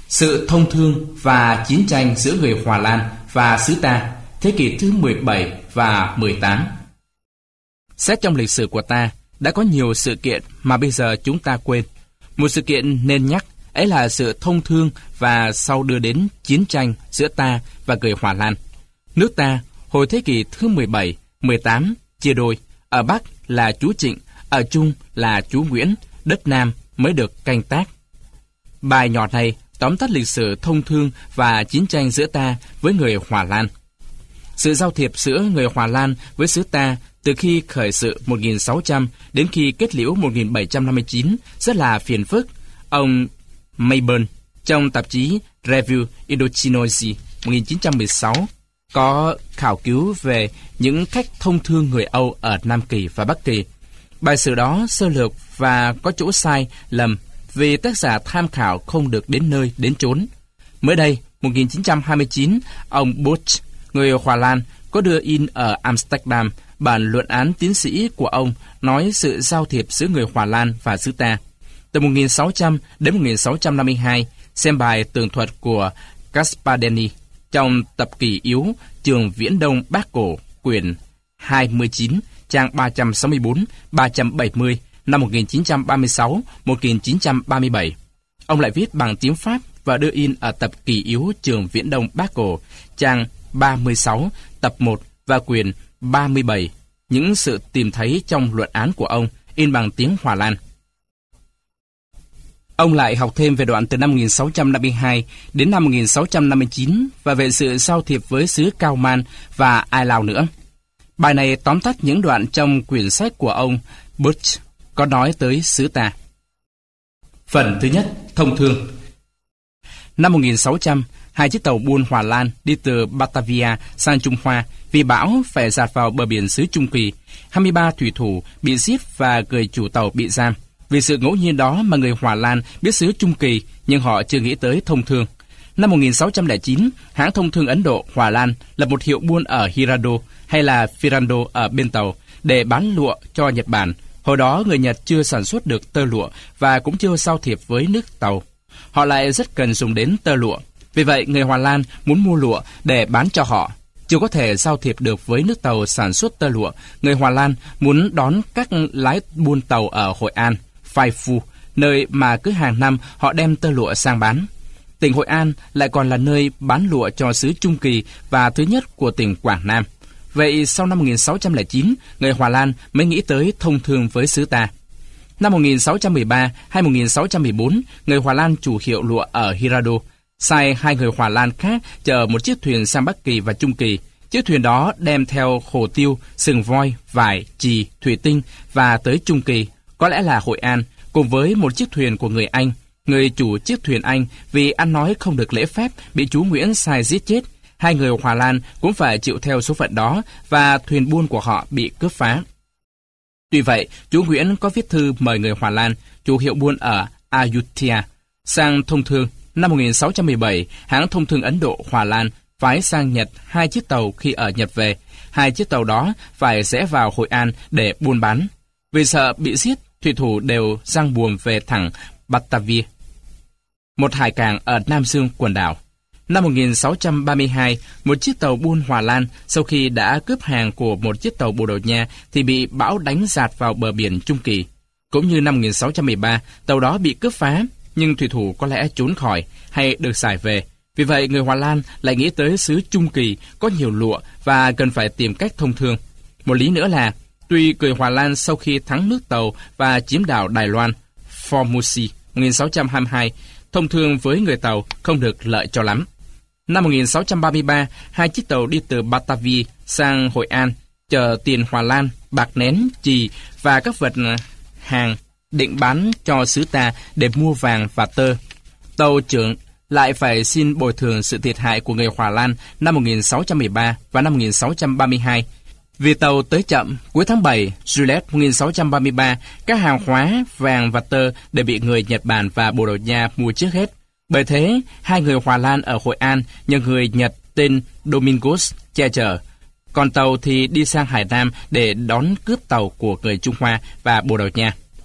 Sự thông thương và chiến tranh giữa người Hòa Lan và xứ ta, thế kỷ thứ 17 và 18. Xét trong lịch sử của ta, đã có nhiều sự kiện mà bây giờ chúng ta quên. Một sự kiện nên nhắc, ấy là sự thông thương và sau đưa đến chiến tranh giữa ta và người Hòa Lan. Nước ta, hồi thế kỷ thứ 17, 18, chia đôi. Ở Bắc là chúa Trịnh, ở Trung là chúa Nguyễn, đất Nam mới được canh tác. Bài nhỏ này tóm tắt lịch sử thông thương và chiến tranh giữa ta với người Hòa Lan. Sự giao thiệp giữa người Hòa Lan với xứ ta từ khi khởi sự 1600 đến khi kết liễu 1759 rất là phiền phức. Ông Mayburn trong tạp chí Revue Indochinoise 1916 có khảo cứu về những cách thông thương người Âu ở Nam Kỳ và Bắc Kỳ. Bài sử đó sơ lược và có chỗ sai lầm vì tác giả tham khảo không được đến nơi đến chốn. Mới đây, 1929, ông Butch, người Hòa Lan, có đưa in ở Amsterdam bản luận án tiến sĩ của ông nói sự giao thiệp giữa người Hòa Lan và xứ ta. Từ 1600 đến 1652, xem bài tường thuật của Gasparini trong tập kỷ yếu Trường Viễn Đông Bác Cổ, quyển 29, trang 364-370, năm 1936-1937. Ông lại viết bằng tiếng Pháp và đưa in ở tập kỷ yếu Trường Viễn Đông Bác Cổ, trang 36, tập 1 và quyển 37, những sự tìm thấy trong luận án của ông in bằng tiếng Hòa Lan. Ông lại học thêm về đoạn từ năm 1652 đến năm 1659 và về sự giao thiệp với xứ Cao Man và Ai Lao nữa. Bài này tóm tắt những đoạn trong quyển sách của ông Butch có nói tới xứ ta. Phần thứ nhất, thông thương. Năm 1600, hai chiếc tàu buôn Hòa Lan đi từ Batavia sang Trung Hoa vì bão phải dạt vào bờ biển xứ Trung Kỳ. 23 thủy thủ bị giết và người chủ tàu bị giam. Vì sự ngẫu nhiên đó mà người Hòa Lan biết xứ Trung Kỳ, nhưng họ chưa nghĩ tới thông thương. Năm 1609, hãng thông thương Ấn Độ Hòa Lan lập một hiệu buôn ở Hirado hay là Firando ở bên tàu để bán lụa cho Nhật Bản. Hồi đó người Nhật chưa sản xuất được tơ lụa và cũng chưa giao thiệp với nước tàu. Họ lại rất cần dùng đến tơ lụa. Vì vậy, người Hòa Lan muốn mua lụa để bán cho họ. Chưa có thể giao thiệp được với nước tàu sản xuất tơ lụa, người Hòa Lan muốn đón các lái buôn tàu ở Hội An, Phai Phu, nơi mà cứ hàng năm họ đem tơ lụa sang bán. Tỉnh Hội An lại còn là nơi bán lụa cho xứ Trung Kỳ và thứ nhất của tỉnh Quảng Nam. Vậy sau năm 1609, người Hòa Lan mới nghĩ tới thông thương với xứ ta. Năm 1613 hay 1614, người Hòa Lan chủ hiệu lụa ở Hirado sai hai người Hòa Lan khác chở một chiếc thuyền sang Bắc Kỳ và Trung Kỳ. Chiếc thuyền đó đem theo hồ tiêu, sừng voi, vải, chì, thủy tinh và tới Trung Kỳ, có lẽ là Hội An, cùng với một chiếc thuyền của người Anh. Người chủ chiếc thuyền Anh vì ăn nói không được lễ phép bị chú Nguyễn sai giết chết. Hai người Hòa Lan cũng phải chịu theo số phận đó và thuyền buôn của họ bị cướp phá. Tuy vậy, chú Nguyễn có viết thư mời người Hòa Lan, chủ hiệu buôn ở Ayutthaya, sang thông thương. Năm 1617, hãng thông thương Ấn Độ Hòa Lan phái sang Nhật hai chiếc tàu khi ở Nhật về. Hai chiếc tàu đó phải rẽ vào Hội An để buôn bán. Vì sợ bị giết, thủy thủ đều giăng buồm về thẳng Batavia, một hải cảng ở Nam Dương quần đảo. Năm 1632, một chiếc tàu buôn Hòa Lan sau khi đã cướp hàng của một chiếc tàu Bồ Đào Nha thì bị bão đánh dạt vào bờ biển Trung Kỳ. Cũng như năm 1613, tàu đó bị cướp phá, nhưng thủy thủ có lẽ trốn khỏi hay được giải về. Vì vậy, người Hòa Lan lại nghĩ tới xứ Trung Kỳ có nhiều lụa và cần phải tìm cách thông thương. Một lý nữa là, tuy người Hòa Lan sau khi thắng nước Tàu và chiếm đảo Đài Loan, Formosa 1622, thông thương với người Tàu không được lợi cho lắm. Năm 1633, hai chiếc tàu đi từ Batavia sang Hội An, chở tiền Hòa Lan, bạc nén, chì và các vật hàng định bán cho xứ ta để mua vàng và tơ. Tàu trưởng lại phải xin bồi thường sự thiệt hại của người Hòa Lan năm 1613 và năm 1632. Vì tàu tới chậm, cuối tháng 7, Juillet 1633, các hàng hóa, vàng và tơ đều bị người Nhật Bản và Bồ Đào Nha mua trước hết. Bởi thế, hai người Hòa Lan ở Hội An nhờ người Nhật tên Domingos che chở. Còn tàu thì đi sang Hải Nam để đón cướp tàu của người Trung Hoa và Bồ Đào Nha.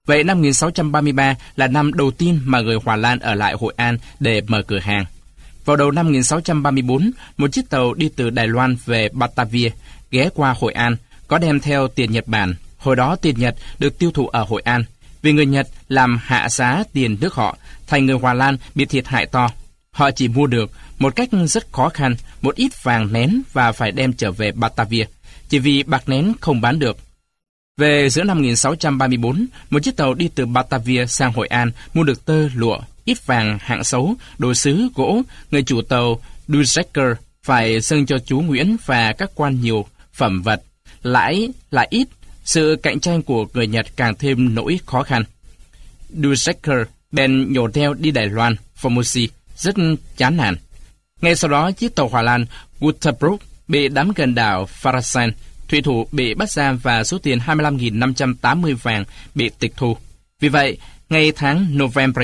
Vậy năm 1633 là năm đầu tiên mà người Hòa Lan ở lại Hội An để mở cửa hàng. Vào đầu năm 1634, một chiếc tàu đi từ Đài Loan về Batavia ghé qua Hội An, có đem theo tiền Nhật Bản. Hồi đó tiền Nhật được tiêu thụ ở Hội An, vì người Nhật làm hạ giá tiền nước họ, thành người Hòa Lan bị thiệt hại to. Họ chỉ mua được một cách rất khó khăn một ít vàng nén và phải đem trở về Batavia, chỉ vì bạc nén không bán được. Về giữa năm 1634, một chiếc tàu đi từ Batavia sang Hội An mua được tơ, lụa, ít vàng hạng xấu, đồ sứ, gỗ. Người chủ tàu Dusecker phải dâng cho chú Nguyễn và các quan nhiều phẩm vật, lãi lại ít. Sự cạnh tranh của người Nhật càng thêm nỗi khó khăn. Dusecker bèn nhổ neo đi Đài Loan, Formosa, rất chán nản. Ngay sau đó, chiếc tàu Hòa Lan Waterbrook bị đắm gần đảo Farasan, thủy thủ bị bắt giam và số tiền 25.580 vàng bị tịch thu. Vì vậy, ngay tháng November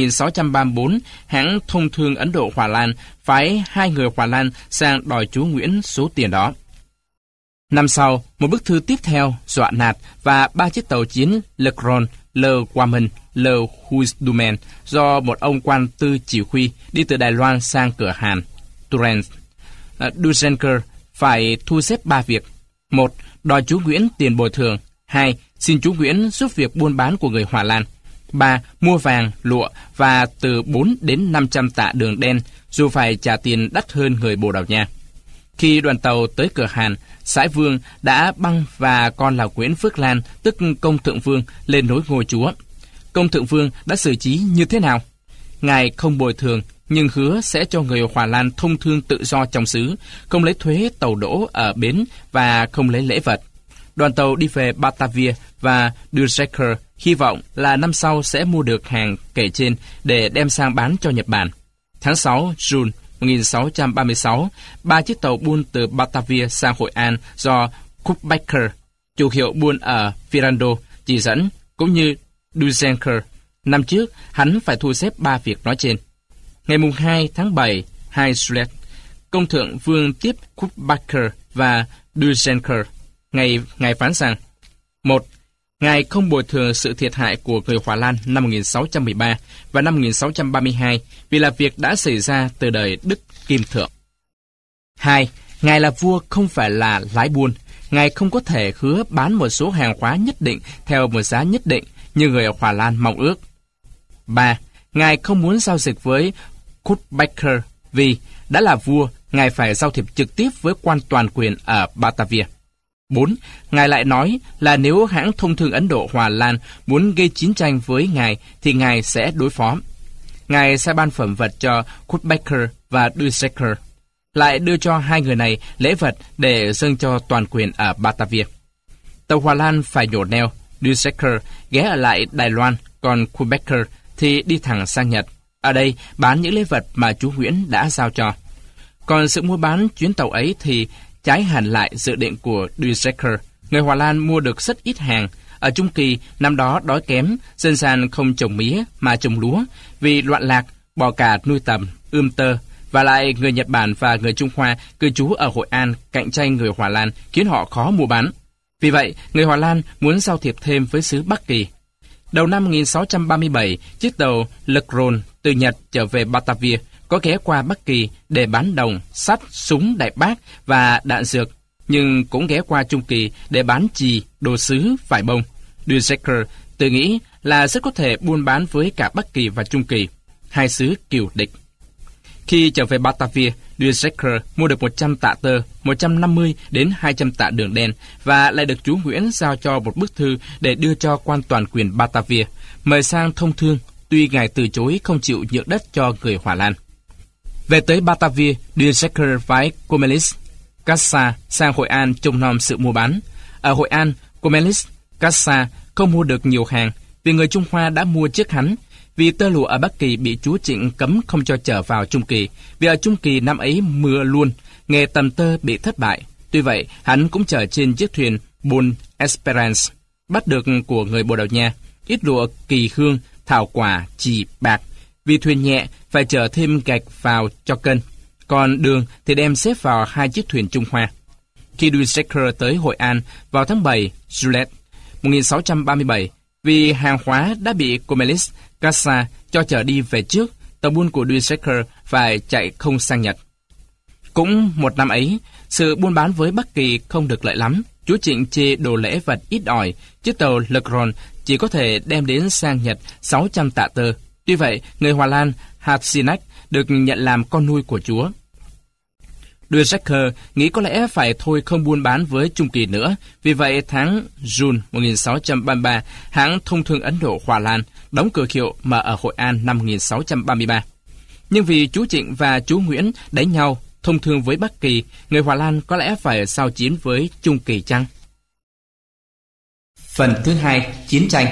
1634, hãng thông thương Ấn Độ Hòa Lan phái 2 người Hòa Lan sang đòi chú Nguyễn số tiền đó. Năm sau, một bức thư tiếp theo dọa nạt và 3 chiếc tàu chiến Le Grand, Le Guamen, Le Huisdumen do một ông quan tư chỉ huy đi từ Đài Loan sang cửa Hàn, Turens. Dusenker phải thu xếp 3 việc. 1. Đòi chú Nguyễn tiền bồi thường. 2. Xin chú Nguyễn giúp việc buôn bán của người Hòa Lan. 3. Mua vàng, lụa và từ 4 đến 500 tạ đường đen, dù phải trả tiền đắt hơn người Bồ Đào Nha. Khi đoàn tàu tới cửa Hàn, Sãi Vương đã băng và con là Nguyễn Phước Lan, tức Công Thượng Vương, lên nối ngôi chúa. Công Thượng Vương đã xử trí như thế nào? Ngài không bồi thường, nhưng hứa sẽ cho người Hòa Lan thông thương tự do trong xứ, không lấy thuế tàu đỗ ở bến và không lấy lễ vật. Đoàn tàu đi về Batavia và Dusecker hy vọng là năm sau sẽ mua được hàng kể trên để đem sang bán cho Nhật Bản. Tháng 6, June 1636, 3 chiếc tàu buôn từ Batavia sang Hội An do Kupbacher, chủ hiệu buôn ở Firando, chỉ dẫn, cũng như Dusenker. Năm trước, hắn phải thu xếp 3 việc nói trên. Ngày 2 tháng 7, 2 July, Công Thượng Vương tiếp Kupbacher và Dusenker. Ngài phán rằng: 1. Ngài không bồi thường sự thiệt hại của người Hòa Lan năm 1613 và năm 1632 vì là việc đã xảy ra từ đời Đức Kim Thượng. 2. Ngài là vua không phải là lái buôn. Ngài không có thể hứa bán một số hàng hóa nhất định theo một giá nhất định như người Hòa Lan mong ước. 3. Ngài không muốn giao dịch với Kupbacher vì đã là vua, Ngài phải giao thiệp trực tiếp với quan toàn quyền ở Batavia. 4. Ngài lại nói là nếu hãng thông thương Ấn Độ Hòa Lan muốn gây chiến tranh với Ngài thì Ngài sẽ đối phó. Ngài sẽ ban phẩm vật cho Kupbacher và Dusecker, lại đưa cho 2 người này lễ vật để dâng cho toàn quyền ở Batavia. Tàu Hòa Lan phải nhổ neo, Dusecker ghé ở lại Đài Loan, còn Kupbacher thì đi thẳng sang Nhật. Ở đây bán những lễ vật mà chú Nguyễn đã giao cho. Còn sự mua bán chuyến tàu ấy thì trái hẳn lại dự định của Dusecker. Người Hòa Lan mua được rất ít hàng. Ở Trung Kỳ, năm đó đói kém, dân gian không trồng mía mà trồng lúa, vì loạn lạc, bò cà nuôi tầm, ươm tơ. Và lại người Nhật Bản và người Trung Hoa cư trú ở Hội An cạnh tranh người Hòa Lan khiến họ khó mua bán. Vì vậy, người Hòa Lan muốn giao thiệp thêm với xứ Bắc Kỳ. Đầu năm 1637, chiếc tàu Le Grand từ Nhật trở về Batavia có ghé qua Bắc Kỳ để bán đồng, sắt, súng, đại bác và đạn dược, nhưng cũng ghé qua Trung Kỳ để bán chì, đồ sứ, vải bông. Dusecker tự nghĩ là rất có thể buôn bán với cả Bắc Kỳ và Trung Kỳ, hai xứ cừu địch. Khi trở về Batavia, Dusecker mua được 100 tạ tơ, 150 đến 200 tạ đường đen và lại được chú Nguyễn giao cho một bức thư để đưa cho quan toàn quyền Batavia, mời sang thông thương, tuy ngài từ chối không chịu nhượng đất cho người Hòa Lan. Về tới Batavia, Dusecker phái Comelis Cassa sang Hội An trông nom sự mua bán. Ở Hội An, Comelis Cassa không mua được nhiều hàng vì người Trung Hoa đã mua trước hắn. Vì tơ lụa ở Bắc Kỳ bị chúa Trịnh cấm không cho chở vào Trung Kỳ, vì ở Trung Kỳ năm ấy mưa luôn, nghề tầm tơ bị thất bại. Tuy vậy, hắn cũng chở trên chiếc thuyền Bon Esperance, bắt được của người Bồ Đào Nha, ít lụa kỳ hương, thảo quả, chì, bạc. Vì thuyền nhẹ, phải chở thêm gạch vào cho cân, còn đường thì đem xếp vào 2 chiếc thuyền Trung Hoa. Khi Dusecker tới Hội An vào tháng 7, July 1637, Vì hàng hóa đã bị Cornwallis Casa cho chở đi về trước, tàu buôn của De Secker phải chạy không sang Nhật. Cũng một năm ấy, sự buôn bán với Bắc Kỳ không được lợi lắm. Chúa Trịnh chê đồ lễ vật ít ỏi, chiếc tàu Le Grand chỉ có thể đem đến sang Nhật 600 tạ tơ. Tuy vậy, người Hòa Lan Hartzinach được nhận làm con nuôi của Chúa. De Secker nghĩ có lẽ phải thôi không buôn bán với Trung Kỳ nữa. Vì vậy, tháng June 1633, hãng thông thương Ấn Độ Hòa Lan đóng cửa hiệu mở ở Hội An năm 1633. Nhưng vì chú Trịnh và chú Nguyễn đánh nhau, thông thương với Bắc Kỳ, người Hòa Lan có lẽ phải giao chiến với Trung Kỳ chăng? Phần thứ hai, chiến tranh.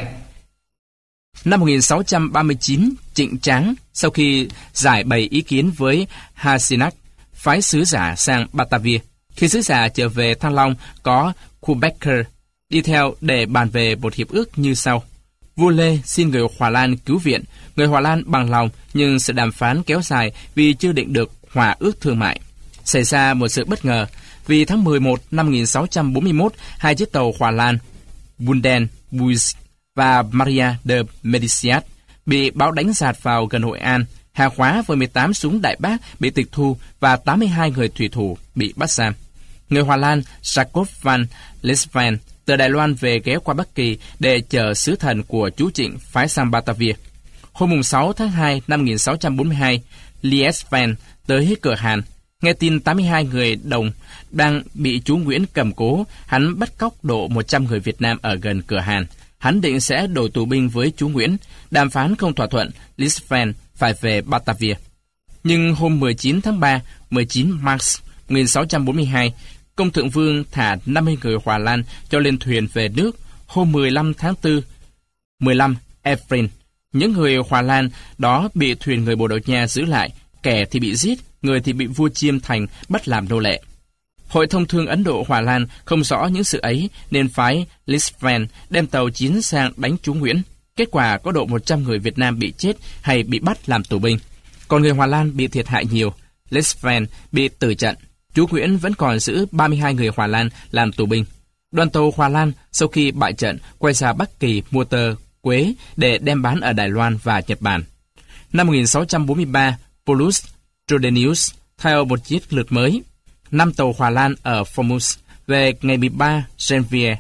Năm 1639, Trịnh Tráng, sau khi giải bày ý kiến với Hartzinach, phái sứ giả sang Batavia. Khi sứ giả trở về Thăng Long, có Quebecer đi theo để bàn về một hiệp ước như sau. Vua Lê xin người Hòa Lan cứu viện. Người Hòa Lan bằng lòng, nhưng sự đàm phán kéo dài vì chưa định được hòa ước thương mại. Xảy ra một sự bất ngờ, vì tháng 11 năm 1641, hai chiếc tàu Hòa Lan, Bunden Buis và Maria de Mediciat, bị bão đánh dạt vào gần Hội An. Hàng hóa với 18 súng đại bác bị tịch thu và 82 người thủy thủ bị bắt giam. Người Hòa Lan Jacob van Lesven từ Đài Loan về ghé qua Bắc Kỳ để chờ sứ thần của chú Trịnh phái sang Batavia. Hôm 6 tháng 2 năm 1642, Liesven tới cửa Hàn. Nghe tin 82 người Đồng đang bị chú Nguyễn cầm cố, hắn bắt cóc độ 100 người Việt Nam ở gần cửa Hàn. Hắn định sẽ đổi tù binh với chú Nguyễn. Đàm phán không thỏa thuận, Liesven phải về Batavia. Nhưng hôm 19 tháng 3, 19 Mars 1642, Công Thượng Vương thả 50 người Hòa Lan cho lên thuyền về nước. Hôm 15 tháng 4, 15 April, những người Hòa Lan đó bị thuyền người Bồ Đào Nha giữ lại, kẻ thì bị giết, người thì bị vua Chiêm Thành bắt làm nô lệ. Hội thông thương Ấn Độ Hòa Lan không rõ những sự ấy nên phái Liesven đem tàu chiến sang đánh chú Nguyễn. Kết quả có độ 100 người Việt Nam bị chết hay bị bắt làm tù binh. Còn người Hòa Lan bị thiệt hại nhiều. Liesven bị tử trận. Chú Nguyễn vẫn còn giữ 32 người Hòa Lan làm tù binh. Đoàn tàu Hòa Lan sau khi bại trận quay ra Bắc Kỳ mua tơ, quế để đem bán ở Đài Loan và Nhật Bản. Năm 1643, Paulus Trudenius theo một chiến lược mới. 5 tàu Hòa Lan ở Formosa về ngày 13 Janvier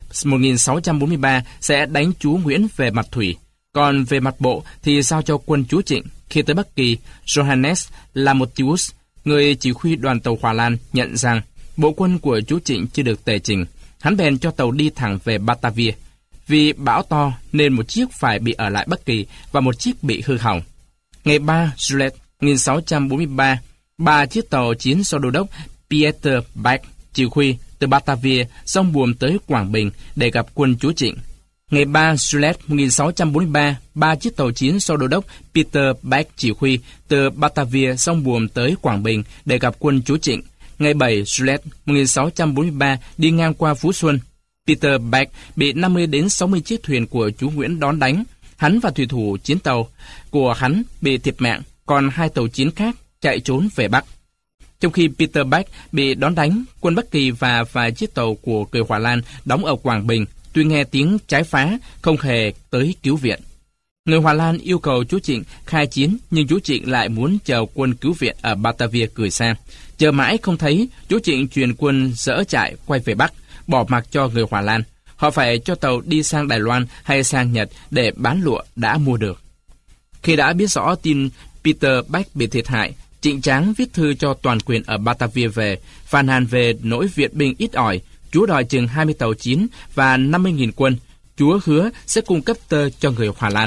1643 sẽ đánh chú Nguyễn về mặt thủy, còn về mặt bộ thì giao cho quân chú Trịnh. Khi tới Bắc Kỳ, Johannes Lamotius, người chỉ huy đoàn tàu Hòa Lan, nhận rằng bộ quân của chú Trịnh chưa được tề trình. Hắn bèn cho tàu đi thẳng về Batavia. Vì bão to nên một chiếc phải bị ở lại Bắc Kỳ và một chiếc bị hư hỏng. Ngày 3 Juillet 1643, 3 chiếc tàu chiến do đô đốc Pieter Bach chỉ huy từ Batavia sông buồm tới Quảng Bình để gặp quân chúa Trịnh. Ngày 3 Juillet 1643, 3 chiếc tàu chiến do đô đốc Peter Bach chỉ huy từ Batavia sông buồm tới Quảng Bình để gặp quân chúa Trịnh. Ngày 7 Juillet 1643 đi ngang qua Phú Xuân. Peter Bach bị 50 đến 60 chiếc thuyền của chú Nguyễn đón đánh. Hắn và thủy thủ chiến tàu của hắn bị thiệt mạng, còn 2 tàu chiến khác chạy trốn về Bắc. Trong khi Peter Bach bị đón đánh, quân Bắc Kỳ và vài chiếc tàu của người Hòa Lan đóng ở Quảng Bình, tuy nghe tiếng trái phá, không hề tới cứu viện. Người Hòa Lan yêu cầu chú Trịnh khai chiến, nhưng chú Trịnh lại muốn chờ quân cứu viện ở Batavia gửi sang. Chờ mãi không thấy, chú Trịnh truyền quân dỡ trại quay về Bắc, bỏ mặc cho người Hòa Lan. Họ phải cho tàu đi sang Đài Loan hay sang Nhật để bán lụa đã mua được. Khi đã biết rõ tin Peter Bach bị thiệt hại, Trịnh Tráng viết thư cho toàn quyền ở Batavia về, phàn nàn về nỗi viện binh ít ỏi. Chúa đòi chừng 20 tàu chiến và 50.000 quân. Chúa hứa sẽ cung cấp tơ cho người Hòa Lan.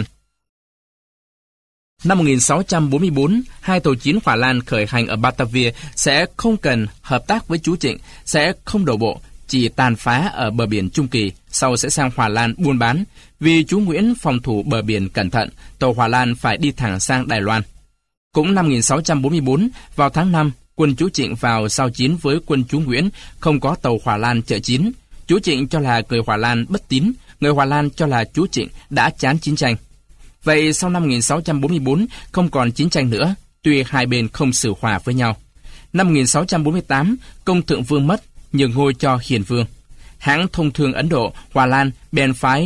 Năm 1644, 2 tàu chiến Hòa Lan khởi hành ở Batavia sẽ không cần hợp tác với chú Trịnh, sẽ không đổ bộ, chỉ tàn phá ở bờ biển Trung Kỳ, sau sẽ sang Hòa Lan buôn bán. Vì chú Nguyễn phòng thủ bờ biển cẩn thận, tàu Hòa Lan phải đi thẳng sang Đài Loan. Cũng năm 1644, vào tháng 5, quân chú Trịnh vào giao chiến với quân chú Nguyễn, không có tàu Hòa Lan trợ chiến. Chú Trịnh cho là người Hòa Lan bất tín, người Hòa Lan cho là chú Trịnh đã chán chiến tranh. Vậy sau năm 1644 không còn chiến tranh nữa, tuy hai bên không xử hòa với nhau. Năm 1648, Công Thượng Vương mất, nhường ngôi cho Hiền Vương. Hãng thông thương Ấn Độ, Hòa Lan bèn phái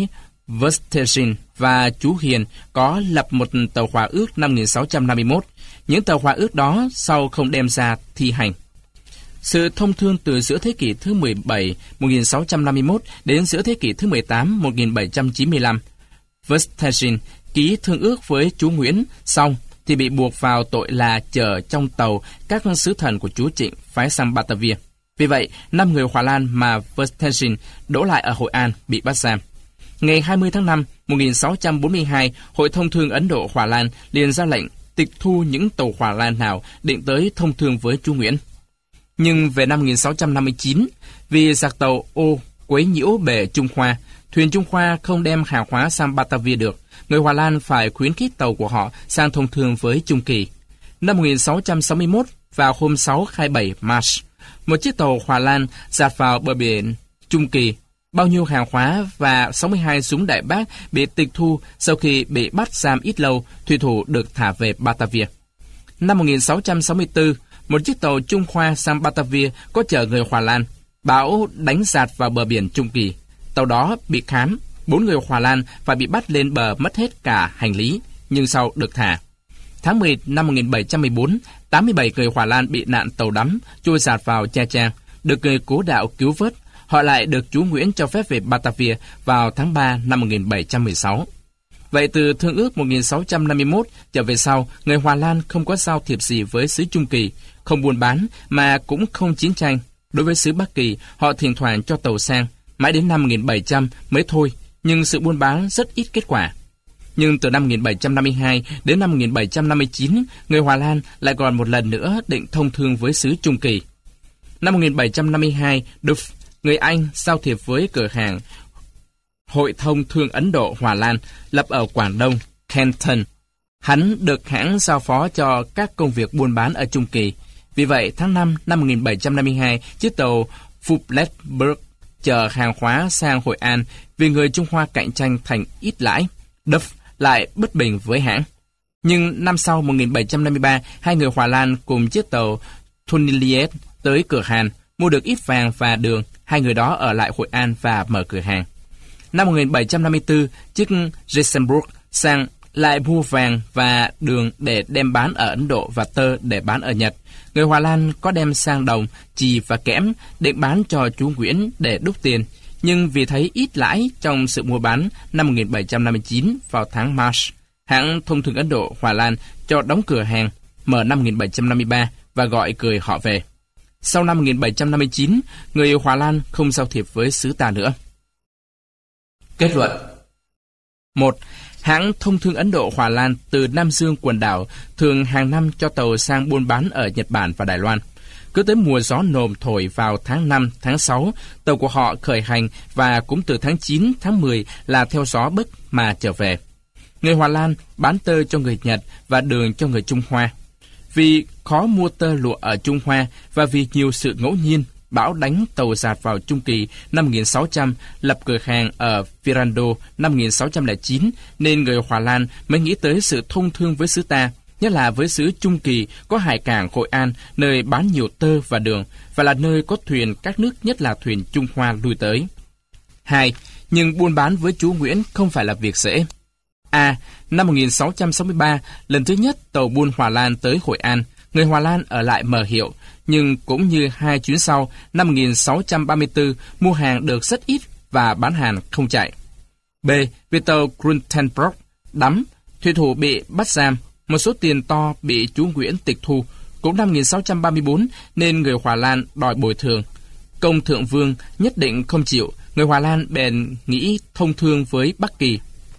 Verstegen và chú Hiền có lập một tờ hòa ước năm 1651. Những tờ hòa ước đó sau không đem ra thi hành. Sự thông thương từ giữa thế kỷ thứ 17, 1651 đến giữa thế kỷ thứ 18, 1795. Verstegen ký thương ước với chú Nguyễn, xong thì bị buộc vào tội là chở trong tàu các sứ thần của chúa Trịnh phái sang Batavia. Vì vậy, 5 người Hòa Lan mà Verstegen đổ lại ở Hội An bị bắt giam. Ngày 20 tháng 5, 1642, Hội Thông thương Ấn Độ Hòa Lan liền ra lệnh tịch thu những tàu Hòa Lan nào định tới thông thương với chú Nguyễn. Nhưng về năm 1659, vì giặc tàu Ô quấy nhiễu bè Trung Hoa, thuyền Trung Hoa không đem hàng hóa sang Batavia được, người Hòa Lan phải khuyến khích tàu của họ sang thông thương với Trung Kỳ. Năm 1661, vào hôm 6 khai 7 March, một chiếc tàu Hòa Lan dạt vào bờ biển Trung Kỳ. Bao nhiêu hàng hóa và 62 súng đại bác bị tịch thu sau khi bị bắt giam ít lâu, thủy thủ được thả về Batavia. Năm 1664, một chiếc tàu Trung Hoa sang Batavia có chở người Hòa Lan, bão đánh dạt vào bờ biển Trung Kỳ. Tàu đó bị khám, 4 người Hòa Lan phải bị bắt lên bờ mất hết cả hành lý, nhưng sau được thả. Tháng 10 năm 1714, 87 người Hòa Lan bị nạn tàu đắm, trôi dạt vào Nha Trang, được người cố đạo cứu vớt. Họ lại được chú Nguyễn cho phép về Batavia vào tháng 3 năm 1716. Vậy từ Thương ước 1651 trở về sau, người Hòa Lan không có giao thiệp gì với xứ Trung Kỳ, không buôn bán mà cũng không chiến tranh. Đối với xứ Bắc Kỳ, họ thỉnh thoảng cho tàu sang, mãi đến năm 1700 mới thôi, nhưng sự buôn bán rất ít kết quả. Nhưng từ năm 1752 đến năm 1759, người Hòa Lan lại còn một lần nữa định thông thương với xứ Trung Kỳ. Năm 1752, Duff, người Anh, giao thiệp với cửa hàng Hội Thông thương Ấn Độ Hòa Lan lập ở Quảng Đông, Canton. Hắn được hãng giao phó cho các công việc buôn bán ở Trung Kỳ. Vì vậy, tháng 5 năm 1752, chiếc tàu Fubletberg chở hàng hóa sang Hội An vì người Trung Hoa cạnh tranh thành ít lãi. Duff lại bất bình với hãng. Nhưng năm sau 1753, hai người Hòa Lan cùng chiếc tàu Thuniliet tới cửa Hàn, mua được ít vàng và đường. Hai người đó ở lại Hội An và mở cửa hàng. Năm 1754, chiếc Jessenbrook sang lại mua vàng và đường để đem bán ở Ấn Độ và tơ để bán ở Nhật. Người Hòa Lan có đem sang đồng, chì và kẽm định bán cho chú Nguyễn để đúc tiền. Nhưng vì thấy ít lãi trong sự mua bán, năm 1759 vào tháng March, hãng Thông thương Ấn Độ Hòa Lan cho đóng cửa hàng, mở năm 1753 và gọi người họ về. Sau năm 1759, người Hòa Lan không giao thiệp với xứ ta nữa. Kết luận 1. Hãng Thông thương Ấn Độ Hòa Lan từ Nam Dương quần đảo thường hàng năm cho tàu sang buôn bán ở Nhật Bản và Đài Loan. Cứ tới mùa gió nồm thổi vào tháng 5, tháng 6, tàu của họ khởi hành và cũng từ tháng 9, tháng 10 là theo gió bấc mà trở về. Người Hòa Lan bán tơ cho người Nhật và đường cho người Trung Hoa. Vì khó mua tơ lụa ở Trung Hoa và vì nhiều sự ngẫu nhiên, bão đánh tàu dạt vào Trung Kỳ năm 1600, lập cửa hàng ở Virando năm 1609, nên người Hòa Lan mới nghĩ tới sự thông thương với xứ ta, nhất là với xứ Trung Kỳ có hải cảng Hội An, nơi bán nhiều tơ và đường, và là nơi có thuyền các nước, nhất là thuyền Trung Hoa lui tới. 2. Nhưng buôn bán với chú Nguyễn không phải là việc dễ. Năm 1663, lần thứ nhất tàu buôn Hòa Lan tới Hội An, người Hòa Lan ở lại mở hiệu, nhưng cũng như hai chuyến sau, năm 1634, mua hàng được rất ít và bán hàng không chạy. B. Vì tàu Gruntenbrock đắm, thủy thủ bị bắt giam, một số tiền to bị chú Nguyễn tịch thu. Cũng năm 1634 nên người Hòa Lan đòi bồi thường. Công thượng vương nhất định không chịu, người Hòa Lan bèn nghĩ thông thương với Bắc Kỳ.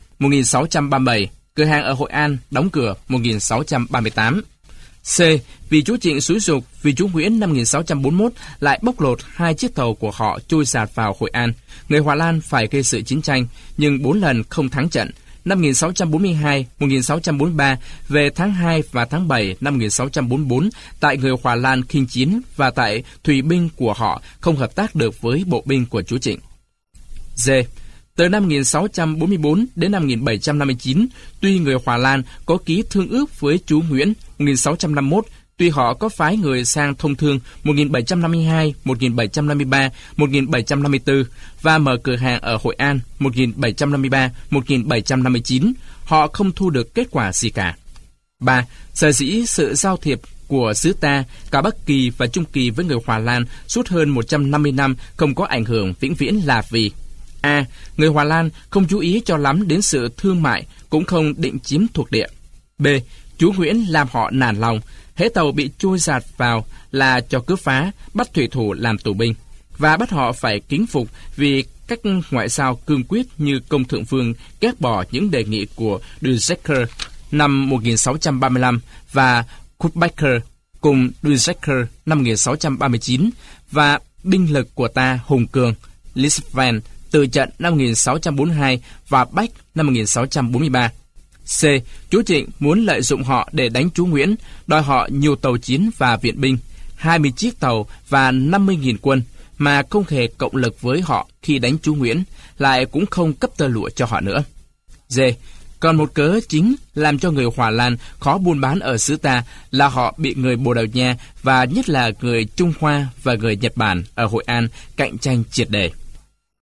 1637, cửa hàng ở Hội An đóng cửa. 1638. C. Vì chú Trịnh xúi giục, vì chú Nguyễn năm 1641 lại bóc lột hai chiếc tàu của họ trôi dạt vào Hội An. Người Hòa Lan phải gây sự chiến tranh, nhưng 4 lần không thắng trận. Năm 1642, 1643, về tháng 2 và tháng 7 năm 1644, tại người Hòa Lan khinh chiến và tại thủy binh của họ không hợp tác được với bộ binh của chú Trịnh. D. Từ năm 1644 đến năm 1759, tuy người Hòa Lan có ký thương ước với chú Nguyễn 1651 Tuy họ có phái người sang thông thương 1752, 1753, 1754 và mở cửa hàng ở Hội An 1753, 1759, họ không thu được kết quả gì cả. 3. Sở dĩ sự giao thiệp của xứ ta, cả Bắc Kỳ và Trung Kỳ với người Hòa Lan suốt hơn 150 năm không có ảnh hưởng vĩnh viễn là vì: A. Người Hòa Lan không chú ý cho lắm đến sự thương mại, cũng không định chiếm thuộc địa. B. Chúa Nguyễn làm họ nản lòng, hễ tàu bị trôi dạt vào là cho cướp phá, bắt thủy thủ làm tù binh, và bắt họ phải kính phục vì cách ngoại giao cương quyết như công thượng vương ghét bỏ những đề nghị của de Decker năm 1635 và Kutbacher cùng de Decker năm 1639, và binh lực của ta hùng cường, Lisbon từ trận năm 1642 và Bách năm 1643. C. Chúa Trịnh muốn lợi dụng họ để đánh chúa Nguyễn, đòi họ nhiều tàu chiến và viện binh, 20 chiếc tàu và 50.000 quân, mà không hề cộng lực với họ khi đánh chúa Nguyễn, lại cũng không cấp tơ lụa cho họ nữa. D. Còn một cớ chính làm cho người Hòa Lan khó buôn bán ở xứ ta là họ bị người Bồ Đào Nha và nhất là người Trung Hoa và người Nhật Bản ở Hội An cạnh tranh triệt để.